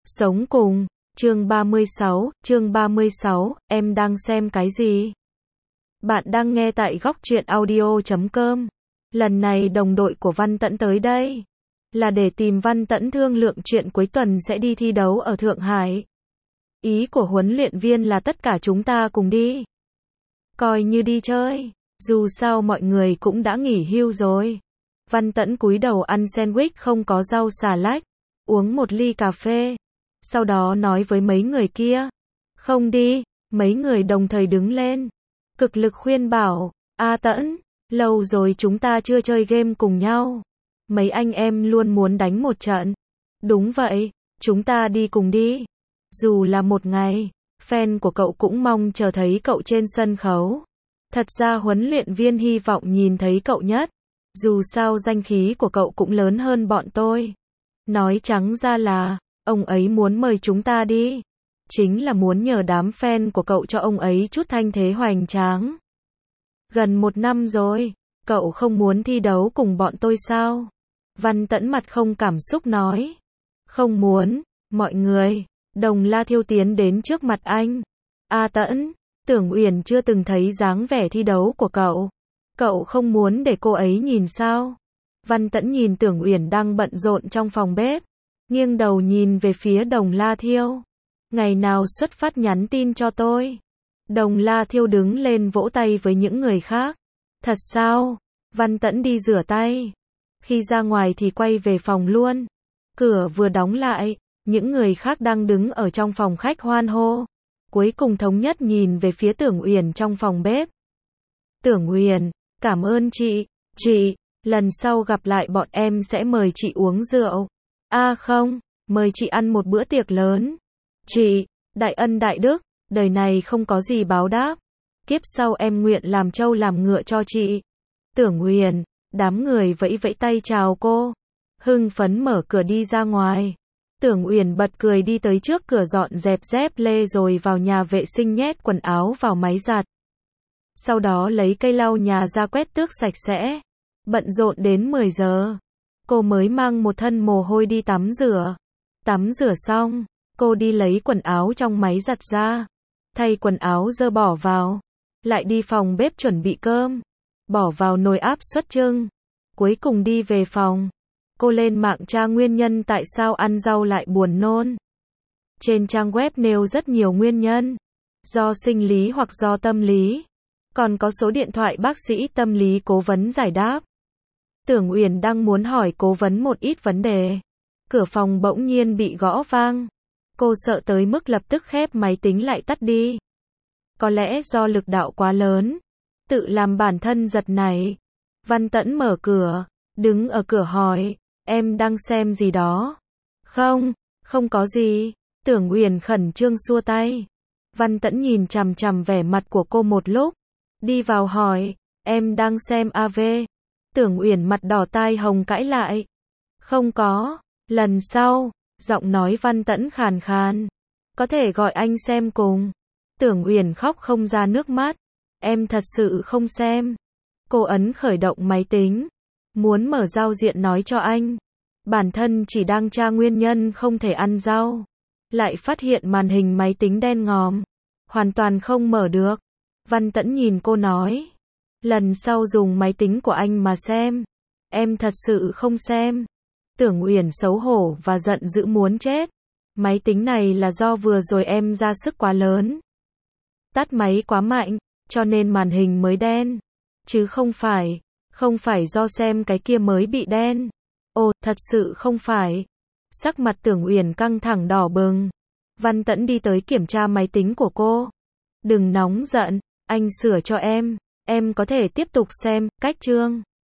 Sống cùng, chương 36, em đang xem cái gì? Bạn đang nghe tại góc truyện audio.com. Lần này đồng đội của Văn Tẫn tới đây, là để tìm Văn Tẫn thương lượng chuyện cuối tuần sẽ đi thi đấu ở Thượng Hải. Ý của huấn luyện viên là tất cả chúng ta cùng đi. Coi như đi chơi, dù sao mọi người cũng đã nghỉ hưu rồi. Văn Tẫn cúi đầu ăn sandwich không có rau xà lách, uống một ly cà phê. Sau đó nói với mấy người kia, không đi, mấy người đồng thời đứng lên, cực lực khuyên bảo, Tẫn, lâu rồi chúng ta chưa chơi game cùng nhau, mấy anh em luôn muốn đánh một trận. Đúng vậy, chúng ta đi cùng đi, dù là một ngày, fan của cậu cũng mong chờ thấy cậu trên sân khấu. Thật ra huấn luyện viên hy vọng nhìn thấy cậu nhất, dù sao danh khí của cậu cũng lớn hơn bọn tôi. Nói trắng ra là, ông ấy muốn mời chúng ta đi, chính là muốn nhờ đám fan của cậu cho ông ấy chút thanh thế hoành tráng. Gần 1 năm rồi, cậu không muốn thi đấu cùng bọn tôi sao? Văn Tẫn mặt không cảm xúc nói. Không muốn, mọi người. Đồng La Thiêu tiến đến trước mặt anh. Tẫn, Tưởng Uyển chưa từng thấy dáng vẻ thi đấu của cậu. Cậu không muốn để cô ấy nhìn sao? Văn Tẫn nhìn Tưởng Uyển đang bận rộn trong phòng bếp, nghiêng đầu nhìn về phía Đồng La Thiêu. Ngày nào xuất phát nhắn tin cho tôi. Đồng La Thiêu đứng lên vỗ tay với những người khác. Thật sao? Văn Tẫn đi rửa tay. Khi ra ngoài thì quay về phòng luôn. Cửa vừa đóng lại, những người khác đang đứng ở trong phòng khách hoan hô. Cuối cùng thống nhất nhìn về phía Tưởng Uyển trong phòng bếp. Tưởng Uyển, cảm ơn chị, lần sau gặp lại bọn em sẽ mời chị uống rượu. Không, mời chị ăn một bữa tiệc lớn. Chị, đại ân đại đức, đời này không có gì báo đáp. Kiếp sau em nguyện làm trâu làm ngựa cho chị. Tưởng Uyển, đám người vẫy vẫy tay chào cô. Hưng phấn mở cửa đi ra ngoài. Tưởng Uyển bật cười đi tới trước cửa dọn dẹp dép lê rồi vào nhà vệ sinh nhét quần áo vào máy giặt. Sau đó lấy cây lau nhà ra quét tước sạch sẽ. Bận rộn đến 10 giờ. Cô mới mang một thân mồ hôi đi tắm rửa. Tắm rửa xong, cô đi lấy quần áo trong máy giặt ra. Thay quần áo dơ bỏ vào. Lại đi phòng bếp chuẩn bị cơm. Bỏ vào nồi áp suất chưng. Cuối cùng đi về phòng. Cô lên mạng tra nguyên nhân tại sao ăn rau lại buồn nôn. Trên trang web nêu rất nhiều nguyên nhân. Do sinh lý hoặc do tâm lý. Còn có số điện thoại bác sĩ tâm lý cố vấn giải đáp. Tưởng Uyển đang muốn hỏi cố vấn một ít vấn đề. Cửa phòng bỗng nhiên bị gõ vang. Cô sợ tới mức lập tức khép máy tính lại tắt đi. Có lẽ do lực đạo quá lớn, tự làm bản thân giật nảy. Văn Tẫn mở cửa, đứng ở cửa hỏi, em đang xem gì đó? Không có gì. Tưởng Uyển khẩn trương xua tay. Văn Tẫn nhìn chằm chằm vẻ mặt của cô một lúc, đi vào hỏi, em đang xem AV. Tưởng Uyển mặt đỏ tai hồng cãi lại. Không có, lần sau, giọng nói Văn Tẫn khàn khàn. Có thể gọi anh xem cùng. Tưởng Uyển khóc không ra nước mắt. Em thật sự không xem. Cô ấn khởi động máy tính. Muốn mở giao diện nói cho anh. Bản thân chỉ đang tra nguyên nhân không thể ăn rau. Lại phát hiện màn hình máy tính đen ngòm. Hoàn toàn không mở được. Văn Tẫn nhìn cô nói. Lần sau dùng máy tính của anh mà xem. Em thật sự không xem. Tưởng Uyển xấu hổ và giận dữ muốn chết. Máy tính này là do vừa rồi em ra sức quá lớn. Tắt máy quá mạnh, cho nên màn hình mới đen. Chứ không phải do xem cái kia mới bị đen. Ồ, thật sự không phải. Sắc mặt Tưởng Uyển căng thẳng đỏ bừng. Văn Tẫn đi tới kiểm tra máy tính của cô. Đừng nóng giận, anh sửa cho em có thể tiếp tục xem, cách chương.